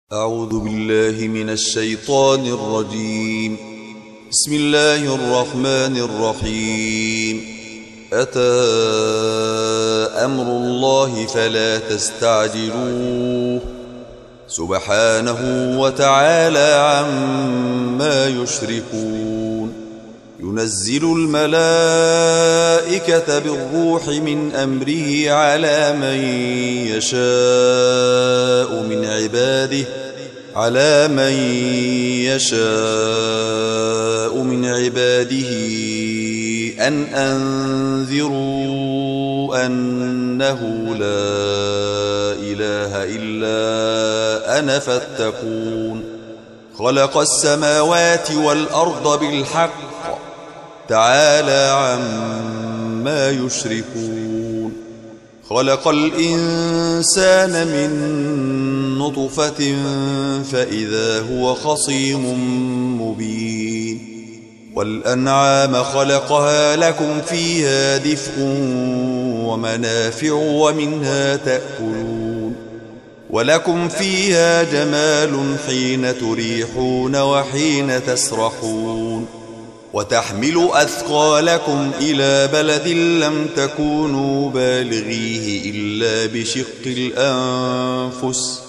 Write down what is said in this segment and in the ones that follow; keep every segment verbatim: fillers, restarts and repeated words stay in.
أعوذ بالله من الشيطان الرجيم. بسم الله الرحمن الرحيم. أتى أمر الله فلا تستعجلوه سبحانه وتعالى عما يشركون. ينزل الملائكة بالروح من أمره على من يشاء من عباده على من يشاء من عباده أن أنذروا أنه لا إله إلا أنا فاتقون. خلق السماوات والأرض بالحق تعالى عما يشركون. خلق الإنسان من نطفة فإذا هو خصيم مبين. والأنعام خلقها لكم فيها دفء ومنافع ومنها تأكلون. ولكم فيها جمال حين تريحون وحين تسرحون. وتحمل أثقالكم إلى بلد لم تكونوا بالغيه إلا بشق الأنفس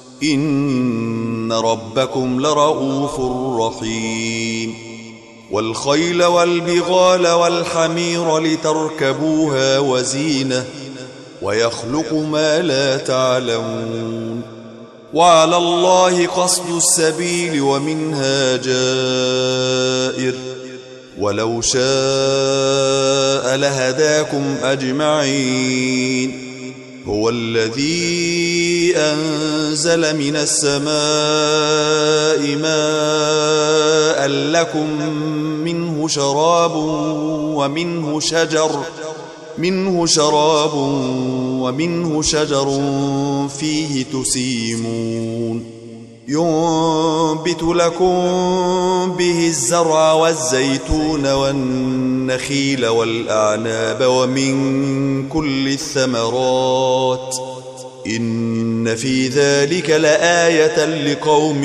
إن ربكم لرؤوف رحيم. والخيل والبغال والحمير لتركبوها وزينة ويخلق ما لا تعلمون. وعلى الله قصد السبيل ومنها جائر ولو شاء لهداكم أجمعين. هو الذي أنزل من السماء ماء لكم منه شراب ومنه شجر منه شراب ومنه شجر فيه تسيمون. ينبت لكم به الزرع والزيتون والنخيل والأعناب ومن كل الثمرات إن في ذلك لآية لقوم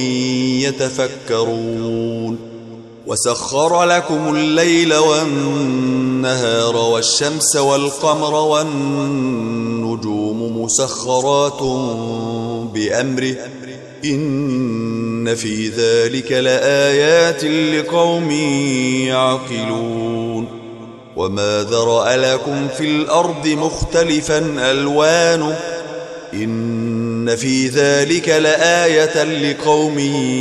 يتفكرون. وسخر لكم الليل والنهار والشمس والقمر والنجوم مسخرات بأمره إن في ذلك لآيات لقوم يعقلون. وما ذرأ لكم في الأرض مختلفا ألوانه إن في ذلك لآية لقوم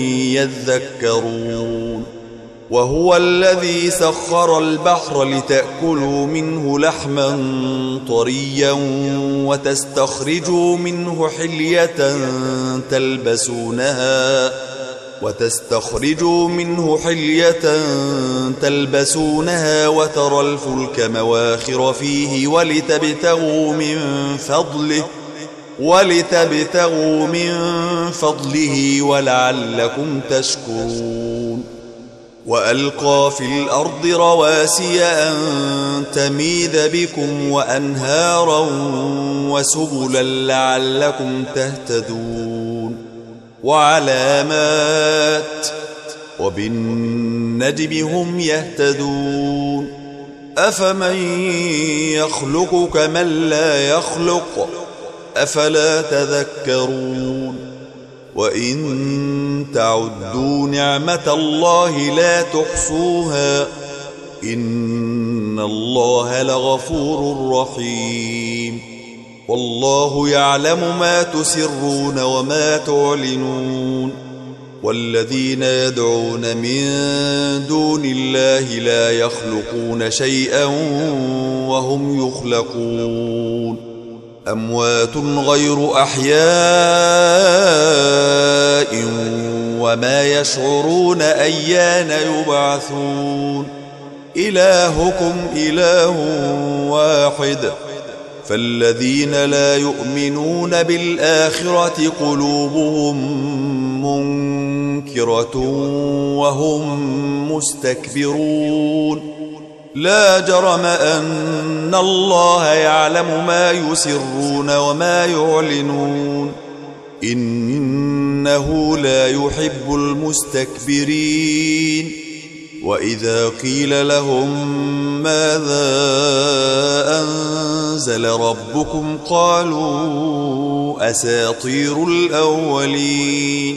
يذكرون. وهو الذي سخر البحر لتأكلوا منه لحما طريا وتستخرجوا منه حلية تلبسونها وتستخرجوا منه حلية تلبسونها وترى الفلك مواخر فيه ولتبتغوا من فضله ولتبتغوا من فضله ولعلكم تشكرون. وألقى في الأرض رواسي أن تميد بكم وأنهارا وسبلا لعلكم تهتدون. وعلامات وبالنجم هم يهتدون. أفمن يخلق كمن لا يخلق أفلا تذكرون. وإن تعدوا نعمة الله لا تحصوها إن الله لغفور رحيم. والله يعلم ما تسرون وما تعلنون. والذين يدعون من دون الله لا يخلقون شيئا وهم يخلقون. أموات غير أحياء وما يشعرون أيان يبعثون. إلهكم إله واحد فالذين لا يؤمنون بالآخرة قلوبهم منكرة وهم مستكبرون. لا جرم أن الله يعلم ما يسرون وما يعلنون إنه لا يحب المستكبرين وإذا قيل لهم ماذا أنزل ربكم قالوا أساطير الأولين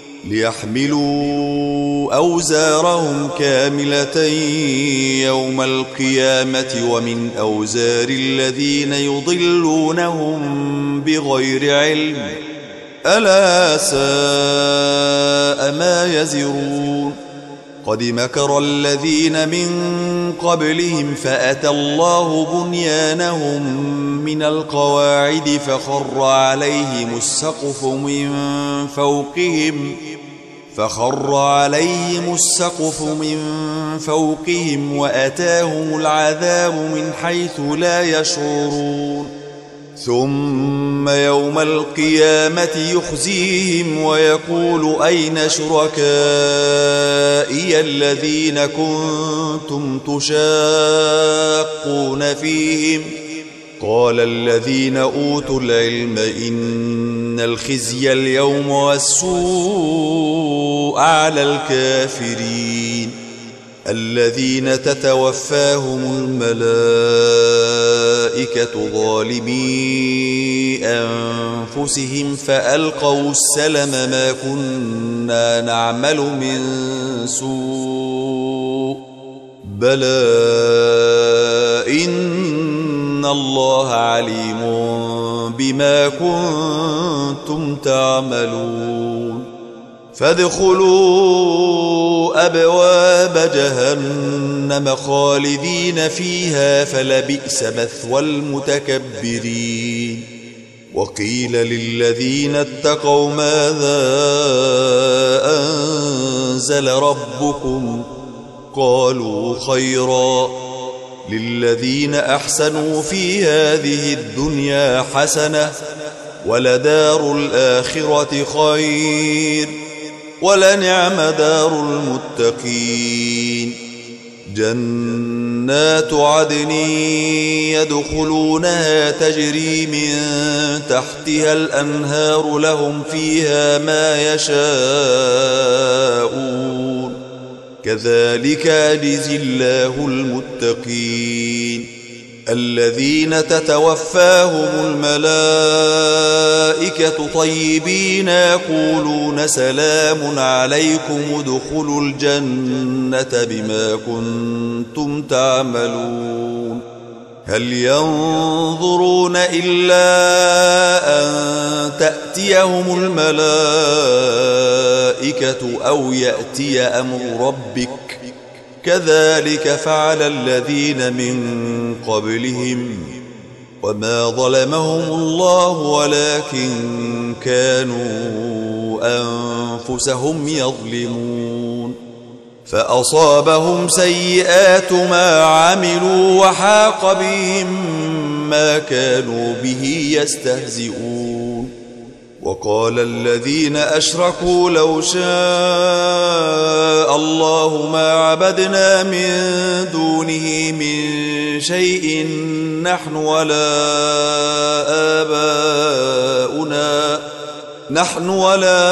ليحملوا أوزارهم كاملة يوم القيامة ومن أوزار الذين يضلونهم بغير علم ألا ساء ما يزرون قد مكر الذين من قبلهم فأتى الله بنيانهم من القواعد فخر عليهم السقف من فوقهم فخر عليهم السقف من فوقهم وأتاهم العذاب من حيث لا يشعرون ثم يوم القيامة يخزيهم ويقول أين شركائي الذين كنتم تشاقون فيهم قال الذين أوتوا العلم إن الخزي اليوم والسوء على الكافرين الذين تتوفاهم الملائكة ظالمي أنفسهم فألقوا السلم ما كنا نعمل من سوء بلى إن الله عليم بما كنتم تعملون فادخلوا أبواب جهنم خالدين فيها فلبئس مثوى المتكبرين وقيل للذين اتقوا ماذا أنزل ربكم قالوا خيرا للذين أحسنوا في هذه الدنيا حسنة ولدار الآخرة خير ولنعم دار المتقين جنات عدن يدخلونها تجري من تحتها الأنهار لهم فيها ما يشاءون كذلك يجزي الله المتقين الذين تتوفاهم الملائكة طيبين يقولون سلام عليكم ادخلوا الجنة بما كنتم تعملون هل ينظرون إلا أن تأتيهم الملائكة أو يأتي أمر ربك كذلك فعل الذين من قبلهم وما ظلمهم الله ولكن كانوا أنفسهم يظلمون فأصابهم سيئات ما عملوا وحاق بهم ما كانوا به يستهزئون وقال الذين أشركوا لو شاء الله ما عبدنا من دونه من شيء نحن ولا آباؤنا نحن ولا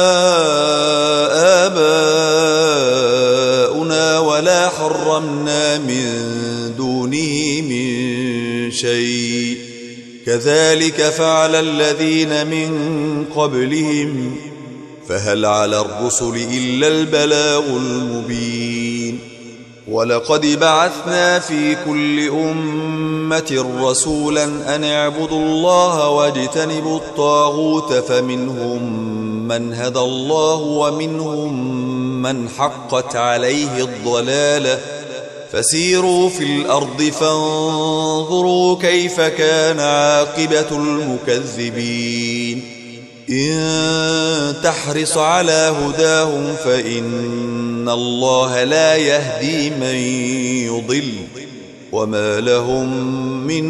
آباؤنا ولا حرمنا من دونه من شيء كذلك فعل الذين من قبلهم فهل على الرسل إلا البلاغ المبين ولقد بعثنا في كل أمة رسولا أن اعبدوا الله واجتنبوا الطاغوت فمنهم من هدى الله ومنهم من حقت عليه الضلالة فسيروا في الأرض فانظروا كيف كان عاقبة المكذبين إن تحرص على هداهم فإن الله لا يهدي من يضل وما لهم من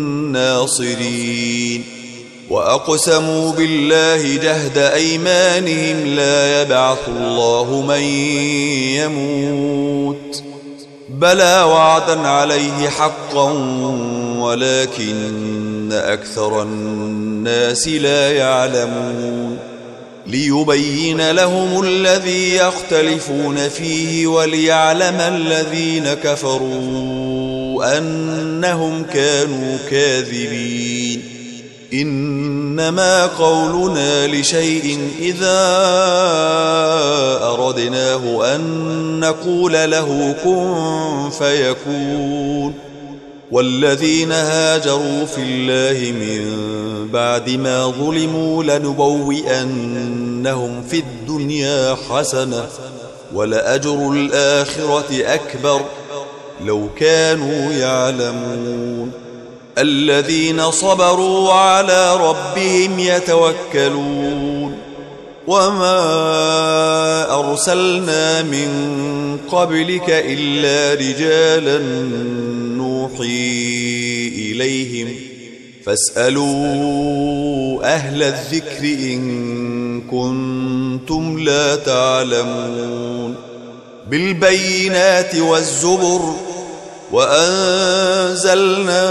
ناصرين وأقسموا بالله جهد أيمانهم لا يبعث الله من يموت بلى وعدا عليه حقا ولكن أكثر الناس لا يعلمون ليبين لهم الذي يختلفون فيه وليعلم الذين كفروا أنهم كانوا كاذبين إنما قولنا لشيء إذا أردناه أن نقول له كن فيكون والذين هاجروا في الله من بعد ما ظلموا لنبوئنهم في الدنيا حسنة ولأجر الآخرة أكبر لو كانوا يعلمون الذين صبروا على ربهم يتوكلون وما أرسلنا من قبلك إلا رجالا نوحي إليهم فاسألوا أهل الذكر إن كنتم لا تعلمون بالبينات والزبر وأنزلنا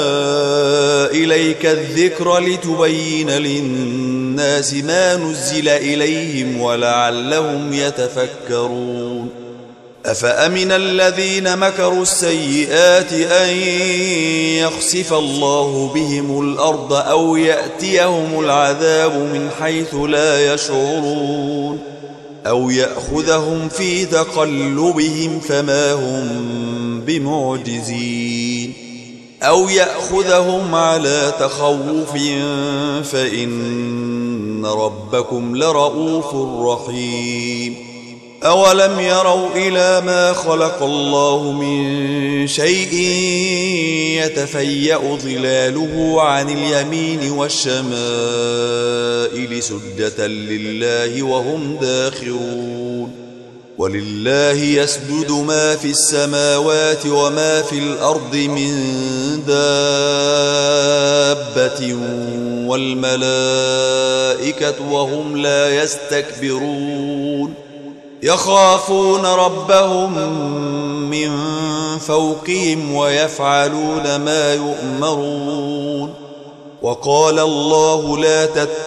إليك الذكر لتبين للناس ما نزل إليهم ولعلهم يتفكرون أفأمن الذين مكروا السيئات أن يخسف الله بهم الأرض أو يأتيهم العذاب من حيث لا يشعرون أو يأخذهم في تقلبهم فما هم بمعجزين أو يأخذهم على تخوف فإن ربكم لرؤوف رحيم أولم يروا إلى ما خلق الله من شيء يتفيأ ظلاله عن اليمين والشمائل سجدا لله وهم داخرون ولله يسجد ما في السماوات وما في الأرض من دابة والملائكة وهم لا يستكبرون يخافون ربهم من فوقهم ويفعلون ما يؤمرون وقال الله لا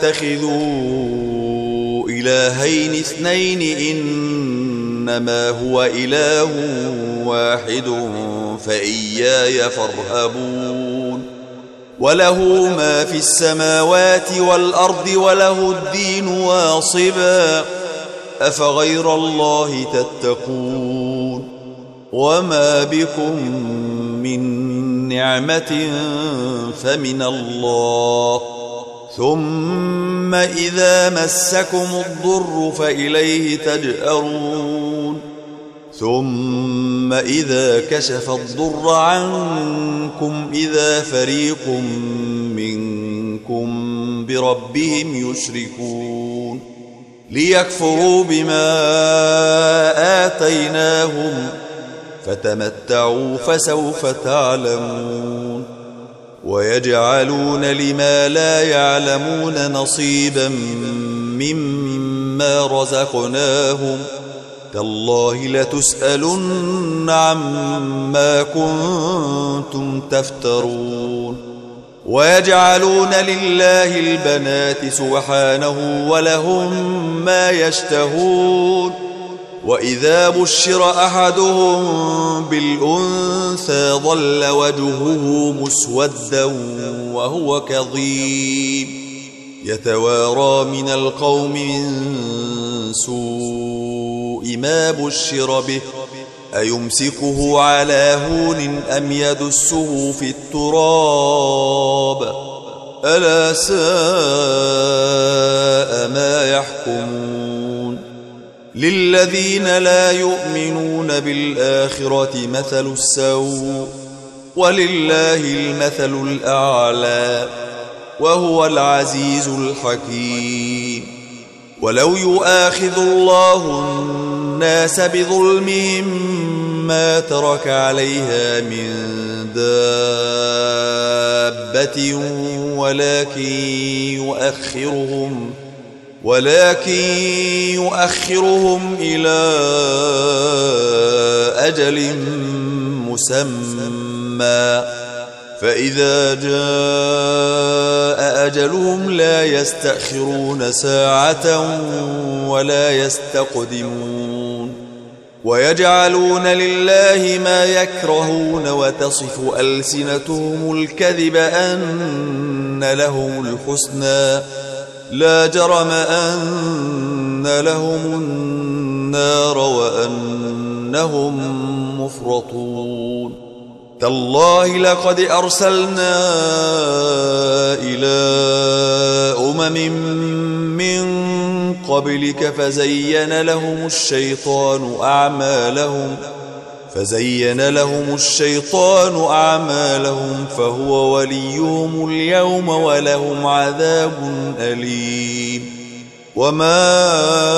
تتخذوا إلهين اثنين إنما هو إله واحد فإياي فارهبون وله ما في السماوات والأرض وله الدين واصبا أفغير الله تتقون وما بكم من نعمة فمن الله ثم إذا مسكم الضر فإليه تجأرون ثم إذا كشف الضر عنكم إذا فريق منكم بربهم يشركون ليكفروا بما آتيناهم فتمتعوا فسوف تعلمون ويجعلون لما لا يعلمون نصيبا مما رزقناهم تالله لتسألن عما كنتم تفترون ويجعلون لله البنات سبحانه ولهم ما يشتهون وإذا بشر أحدهم بالأنثى ظل وجهه مسودا وهو كظيم يتوارى من القوم من سوء ما بشر به أيمسكه على هون أم يدسه في التراب ألا ساء ما يحكمون للذين لا يؤمنون بالآخرة مثل السوء ولله المثل الأعلى وهو العزيز الحكيم ولو يؤاخذ الله الناس بظلمهم ما ترك عليها من دابة ولكن يؤخرهم ولكن يؤخرهم إلى أجل مسمى فإذا جاء أجلهم لا يستأخرون ساعة ولا يستقدمون ويجعلون لله ما يكرهون وتصف ألسنتهم الكذب أن لهم الحسنى لا جرم أن لهم النار وأنهم مفرطون تالله لقد أرسلنا إلى أمم من قبلك فزين لهم الشيطان أعمالهم فزين لهم الشيطان أعمالهم فهو وليهم اليوم ولهم عذاب أليم وما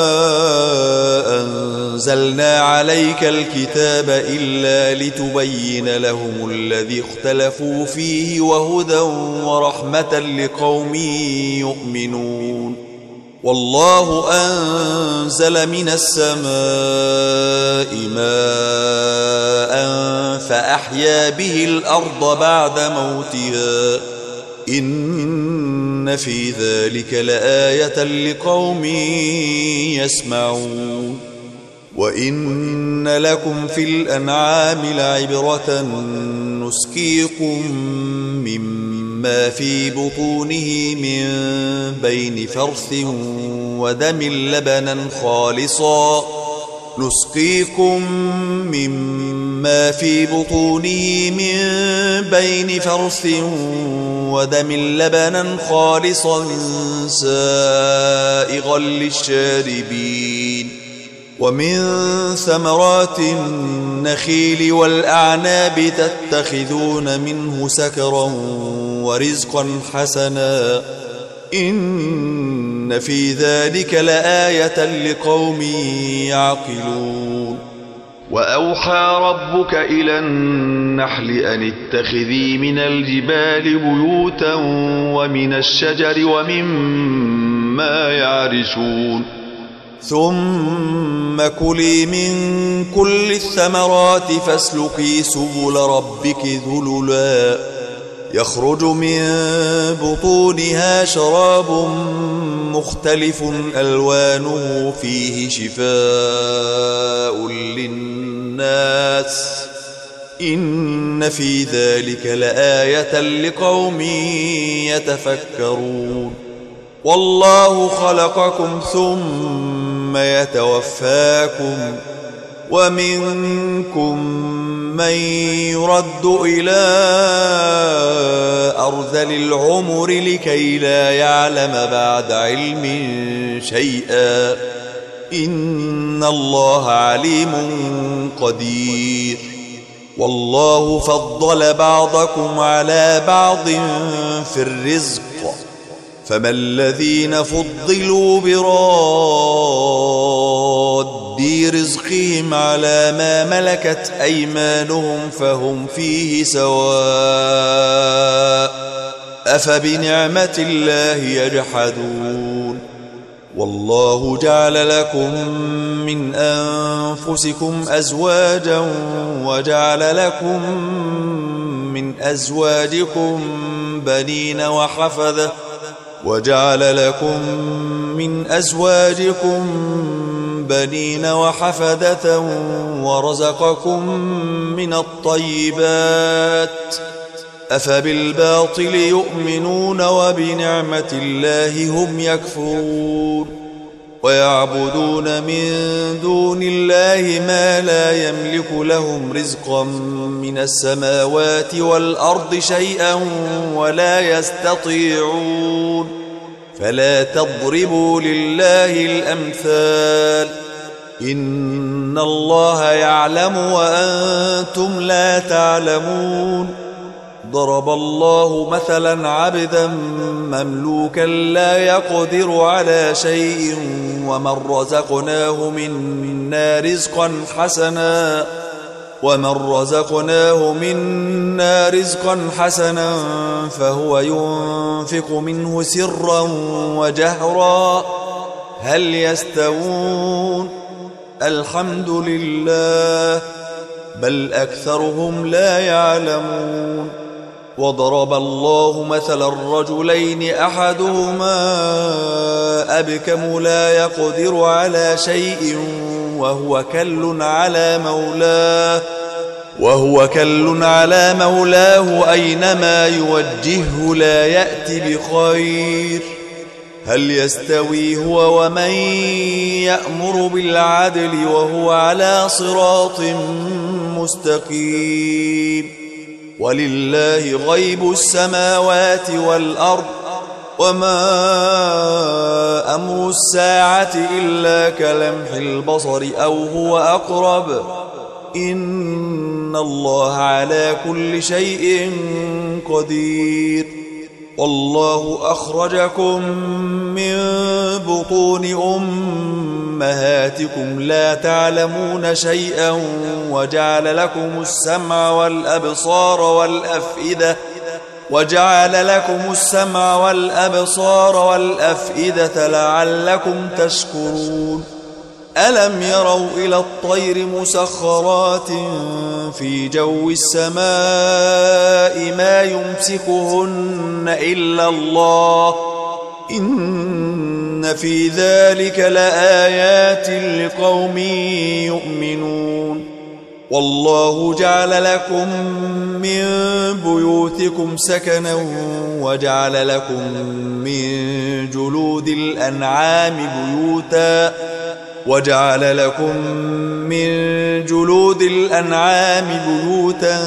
أنزلنا عليك الكتاب إلا لتبين لهم الذي اختلفوا فيه وهدى ورحمة لقوم يؤمنون والله أنزل من السماء ماء فأحيا به الأرض بعد موتها إن في ذلك لآية لقوم يسمعون وإن لكم في الأنعام لعبرة نسقيكم مما في بطونه من بين فرث ودم لبنا خالصا نسقيكم مما في بطونه من بين فرث ودم لبنا خالصا سائغا للشاربين ومن ثمرات النخيل والأعناب تتخذون منه سكرا ورزقا حسنا إن في ذلك لآية لقوم يعقلون وأوحى ربك إلى النحل أن اتخذي من الجبال بيوتا ومن الشجر ومما يعرشون ثم كلي من كل الثمرات فاسلكي سبل ربك ذللا يخرج من بطونها شراب مختلف ألوانه فيه شفاء للناس إن في ذلك لآية لقوم يتفكرون والله خلقكم ثم يتوفاكم ومنكم من يرد إلى أرذل العمر لكي لا يعلم بعد علم شيئا إن الله عليم قدير والله فضل بعضكم على بعض في الرزق فما الذين فضلوا براد رزقهم على ما ملكت أيمانهم فهم فيه سواء أفبنعمة الله يجحدون والله جعل لكم من أنفسكم أزواجا وجعل لكم من أزواجكم بنين وحفدة وجعل لكم من أزواجكم بنين وحفدة ورزقكم من الطيبات أفبالباطل يؤمنون وبنعمة الله هم يكفرون ويعبدون من دون الله ما لا يملك لهم رزقا من السماوات والأرض شيئا ولا يستطيعون فلا تضربوا لله الأمثال إن الله يعلم وأنتم لا تعلمون ضرب الله مثلا عبدا مملوكا لا يقدر على شيء ومن رزقناه منا رزقا حسنا ومن رزقناه منا رزقا حسنا فهو ينفق منه سرا وجهرا هل يستوون الحمد لله بل أكثرهم لا يعلمون. وضرب الله مثلا الرجلين أحدهما أبكم لا يقدر على شيء وهو كل على مولاه وهو كل على مولاه أينما يوجهه لا يأتي بخير. هل يستوي هو ومن يأمر بالعدل وهو على صراط مستقيم؟ ولله غيب السماوات والأرض وما أمر الساعة إلا كلمح البصر أو هو أقرب إن الله على كل شيء قدير. والله أخرجكم من بطون أمهاتكم لا تعلمون شيئا وجعل لكم السمع والأبصار والأفئدة وجعل لكم السمع والأبصار والأفئدة لعلكم تشكرون. ألم يروا إلى الطير مسخرات في جو السماء ما يمسكهن إلا الله إن في ذلك لآيات لقوم يؤمنون. والله جعل لكم من بيوتكم سكنا وجعل لكم من جلود الأنعام بيوتا وجعل لكم من جلود الأنعام بيوتا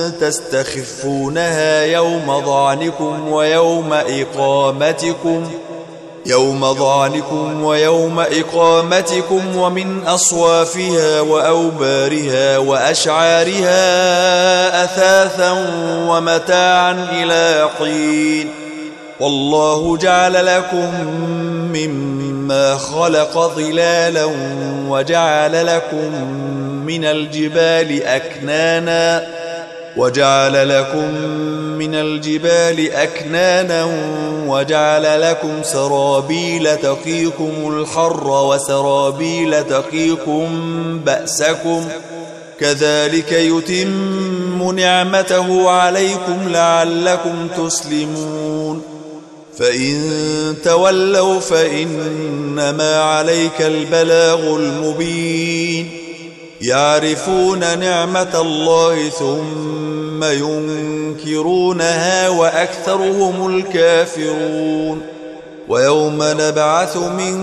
تستخفونها يوم ضعنكم ويوم إقامتكم يوم ضعنكم ويوم إقامتكم ومن أصوافها وأوبارها وأشعارها أثاثا ومتاعا إلى حين. والله جعل لكم مما خلق ظلالا وجعل لكم من الجبال أكنانا وجعل لكم من الجبال أكنانا وجعل لكم سرابيل تقيكم الحر وسرابيل تقيكم بأسكم كذلك يتم نعمته عليكم لعلكم تسلمون. فإن تولوا فإنما عليك البلاغ المبين. يعرفون نعمة الله ثم ينكرونها وأكثرهم الكافرون. ويوم نبعث من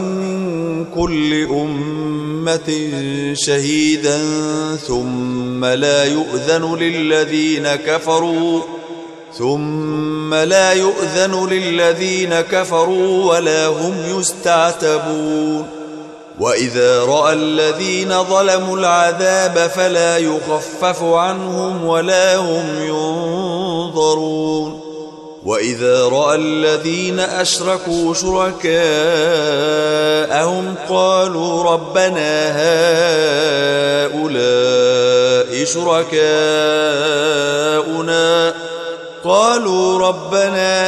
كل أمة شهيدا ثم لا يؤذن للذين كفروا ثم لا يؤذن للذين كفروا ولا هم يستعتبون. وإذا رأى الذين ظلموا العذاب فلا يخفف عنهم ولا هم ينظرون. وإذا رأى الذين أشركوا شركاءهم قالوا ربنا هؤلاء شركاؤنا قالوا ربنا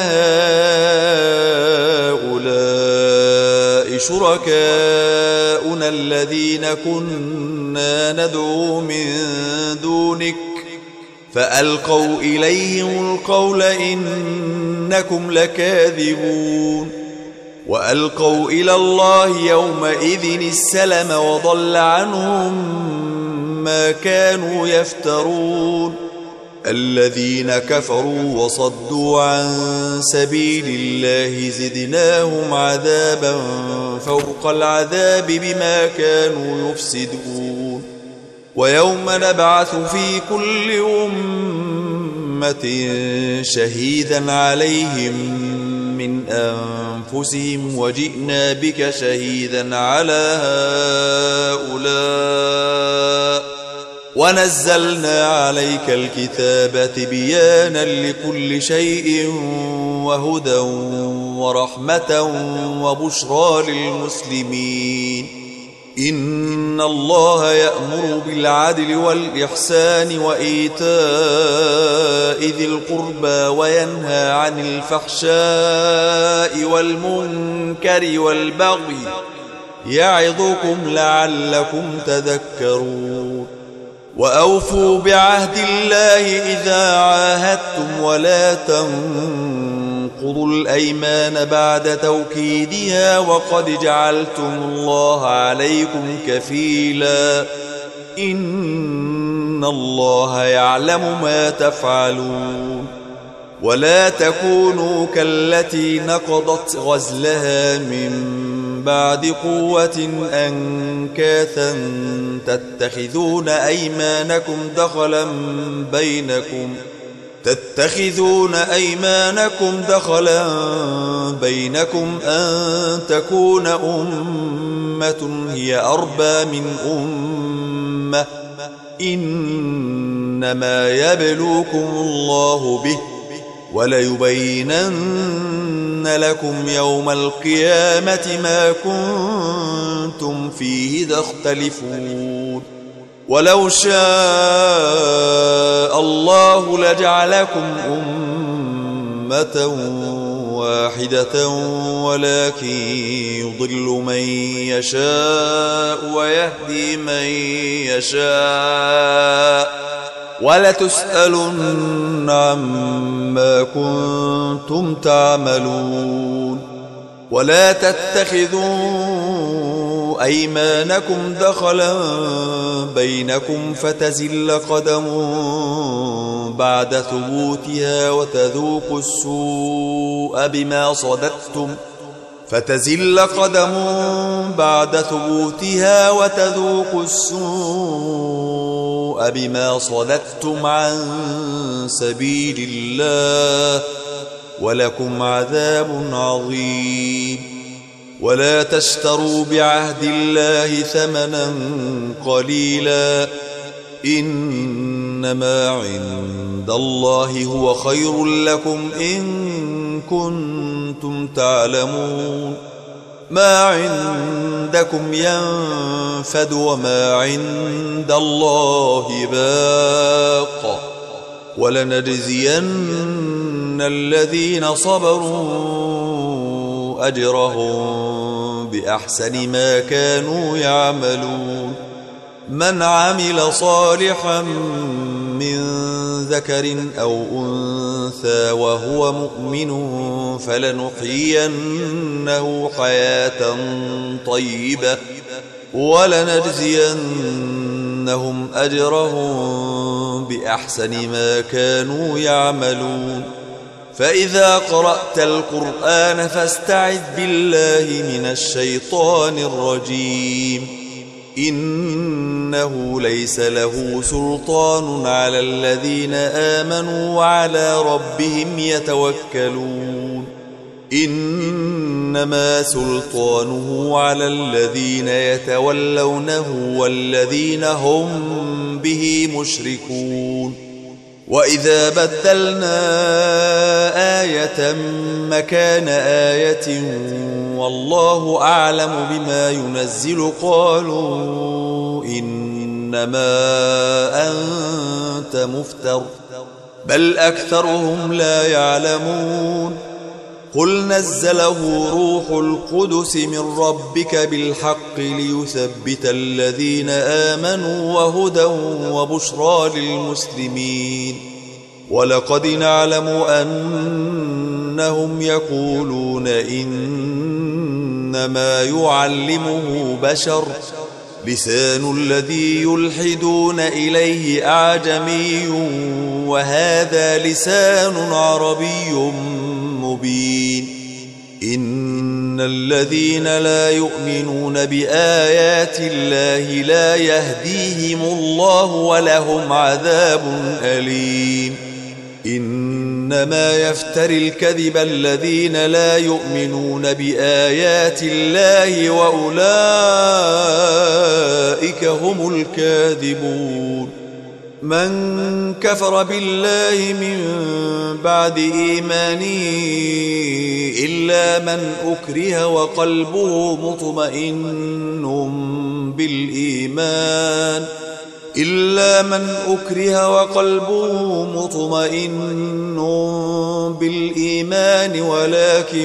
هؤلاء شركاؤنا الذين كنا ندعو من دونك فألقوا إليهم القول إنكم لكاذبون. وألقوا إلى الله يومئذ السلم وضل عنهم ما كانوا يفترون. الذين كفروا وصدوا عن سبيل الله زدناهم عذابا فوق العذاب بما كانوا يفسدون. ويوم نبعث في كل أمة شهيدا عليهم من أنفسهم وجئنا بك شهيدا على هؤلاء ونزلنا عليك الكتاب تبيانا لكل شيء وهدى ورحمة وبشرى للمسلمين. إن الله يأمر بالعدل والإحسان وإيتاء ذي القربى وينهى عن الفحشاء والمنكر والبغي يعظكم لعلكم تذكرون. وأوفوا بعهد الله إذا عاهدتم ولا تنقضوا الأيمان بعد توكيدها وقد جعلتم الله عليكم كفيلا إن الله يعلم ما تفعلون ولا تكونوا كالتي نقضت غزلها من بعد قوة أنكاثا تتخذون أيمانكم دخلا بينكم تتخذون أيمانكم دخلا بينكم أن تكون أمة هي أربى من أمة إنما يبلوكم الله به وليبينن لكم يوم القيامة ما كنتم فيه تختلفون ولو شاء الله لجعلكم أمة واحدة ولكن يضل من يشاء ويهدي من يشاء ولتسألن عما كنتم تعملون ولا تتخذوا أيمانكم دخلا بينكم فتزل قدم بعد ثبوتها وتذوقوا السوء بما صددتم فتزل قدم بعد ثبوتها وتذوقوا السوء بما صددتم عن سبيل الله ولكم عذاب عظيم ولا تشتروا بعهد الله ثمنا قليلا إنما عند الله هو خير لكم إن كنتم تعلمون ما عندكم ينفد وما عند الله باق ولنجزين الذين صبروا أجرهم بأحسن ما كانوا يعملون من عمل صالحا من ذكر أو أنثى وهو مؤمن فلنحيينه حياة طيبة ولنجزينهم أجرهم بأحسن ما كانوا يعملون فإذا قرأت القرآن فاستعذ بالله من الشيطان الرجيم إنه ليس له سلطان على الذين آمنوا وعلى ربهم يتوكلون إنما سلطانه على الذين يتولونه والذين هم به مشركون وإذا بدلنا آية مكان آية والله أعلم بما ينزل قالوا إنما أنت مفتر بل أكثرهم لا يعلمون قل نزله روح القدس من ربك بالحق ليثبت الذين آمنوا وهدى وبشرى للمسلمين ولقد نعلم أنهم يقولون إنما يعلمه بشر لسان الذي يلحدون إليه أعجمي وهذا لسان عربي مبين إن الذين لا يؤمنون بآيات الله لا يهديهم الله ولهم عذاب أليم إنما يفتري الكذب الذين لا يؤمنون بآيات الله وأولئك هم الكاذبون من كفر بالله من بعد إيمانه إلا من أكره وقلبه مطمئن بالإيمان إلا من أكره وقلبه مطمئن بالإيمان ولكن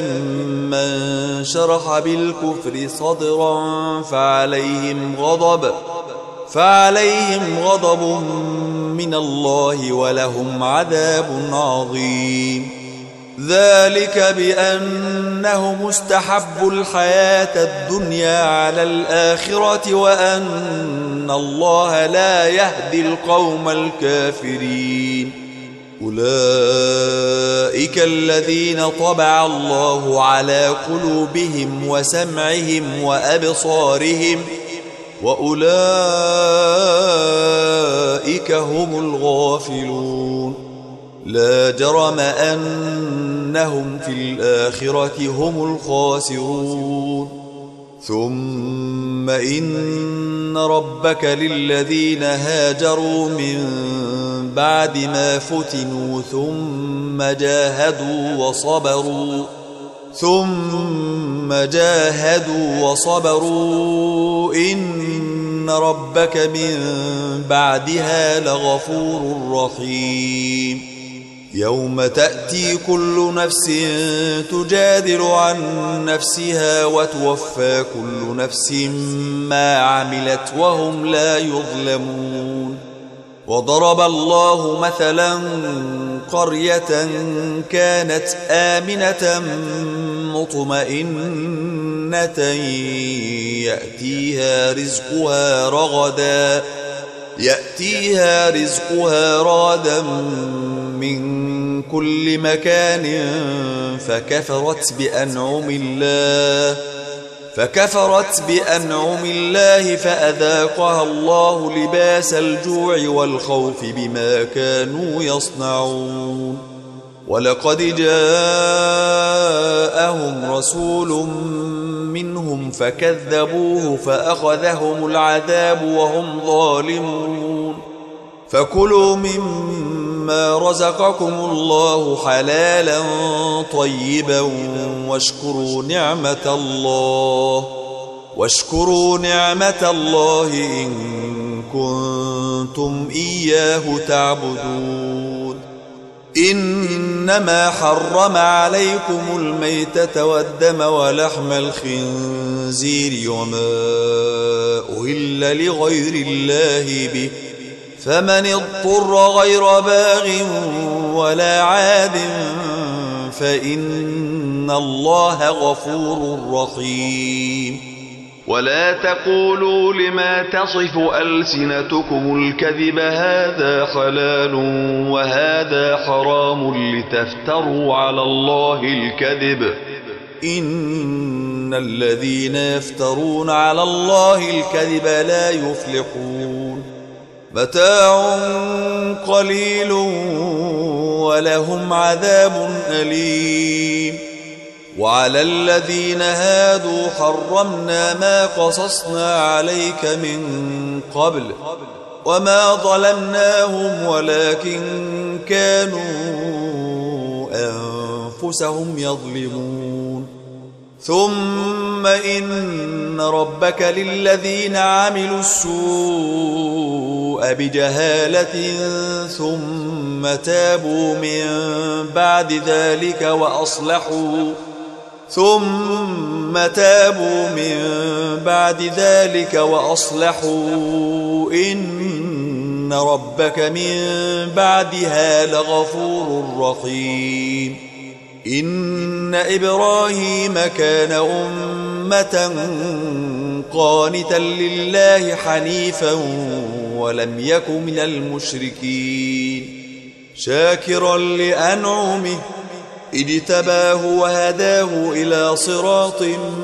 من شرح بالكفر صدرا فعليهم غضب فعليهم غضب من الله ولهم عذاب عظيم. ذلك بأنهم استحبوا الحياة الدنيا على الآخرة وأن الله لا يهدي القوم الكافرين. أولئك الذين طبع الله على قلوبهم وسمعهم وأبصارهم وأولئك هم الغافلون. لا جرم أنهم في الآخرة هم الخاسرون. ثم إن ربك للذين هاجروا من بعد ما فتنوا ثم جاهدوا وصبروا ثم جاهدوا وصبروا إن ربك من بعدها لغفور رحيم. يوم تأتي كل نفس تجادل عن نفسها وتوفى كل نفس ما عملت وهم لا يظلمون. وضرب الله مثلا قرية كانت آمنة مطمئنة يأتيها رزقها رغدا يأتيها رزقها رغدا من كل مكان فكفرت بأنعم الله فكفرت بأنعم الله فأذاقها الله لباس الجوع والخوف بما كانوا يصنعون. ولقد جاءهم رسول منهم فكذبوه فأخذهم العذاب وهم ظالمون. فكلوا مما رزقكم الله حلالا طيبا واشكروا نعمة الله واشكروا نعمة الله إن كنتم إياه تعبدون. إنما حرم عليكم الميتة والدم ولحم الخنزير وما أهل لغير الله به فمن اضطر غير باغ ولا عاد فإن الله غفور رحيم. ولا تقولوا لما تصف ألسنتكم الكذب هذا حلال وهذا حرام لتفتروا على الله الكذب إن الذين يفترون على الله الكذب لا يفلحون. متاع قليل ولهم عذاب أليم. وعلى الذين هادوا حرمنا ما قصصنا عليك من قبل وما ظلمناهم ولكن كانوا أنفسهم يظلمون. ثم إن ربك للذين عملوا السوء بجهالة ثم تابوا من بعد ذلك وأصلحوا ثم تابوا من بعد ذلك وأصلحوا إن ربك من بعدها لغفور رحيم. إن إبراهيم كان أمة قانتا لله حنيفا ولم يك من المشركين شاكرا لأنعمه اجتباه وهداه إلى صراط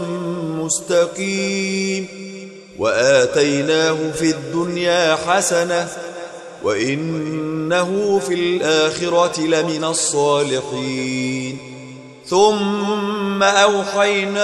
مستقيم. وآتيناه في الدنيا حسنة وإنه في الآخرة لمن الصالحين. ثم أوحينا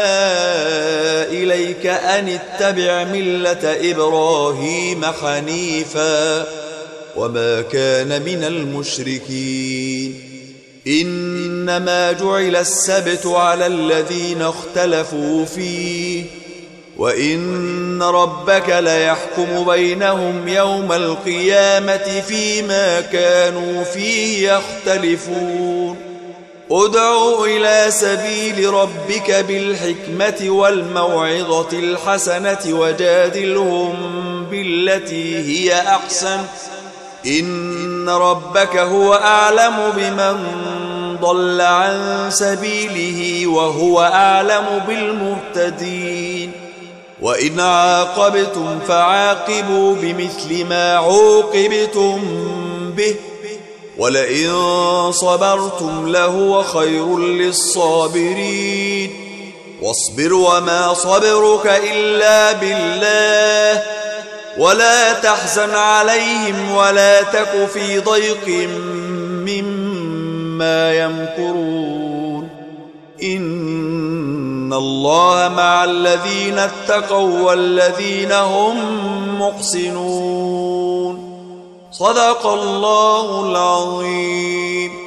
إليك أن اتبع ملة إبراهيم حنيفا وما كان من المشركين. إنما جعل السبت على الذين اختلفوا فيه وإن ربك ليحكم بينهم يوم القيامة فيما كانوا فيه يختلفون. ادع إلى سبيل ربك بالحكمة والموعظة الحسنة وجادلهم بالتي هي أحسن إن ربك هو أعلم بمن ضل عن سبيله وهو أعلم بالمهتدين وإن عاقبتم فعاقبوا بمثل ما عوقبتم به ولئن صبرتم لهو خير للصابرين واصبر وما صبرك إلا بالله ولا تحزن عليهم ولا تك في ضيق مما يمكرون إن الله مع الذين اتقوا والذين هم محسنون صدق الله العظيم.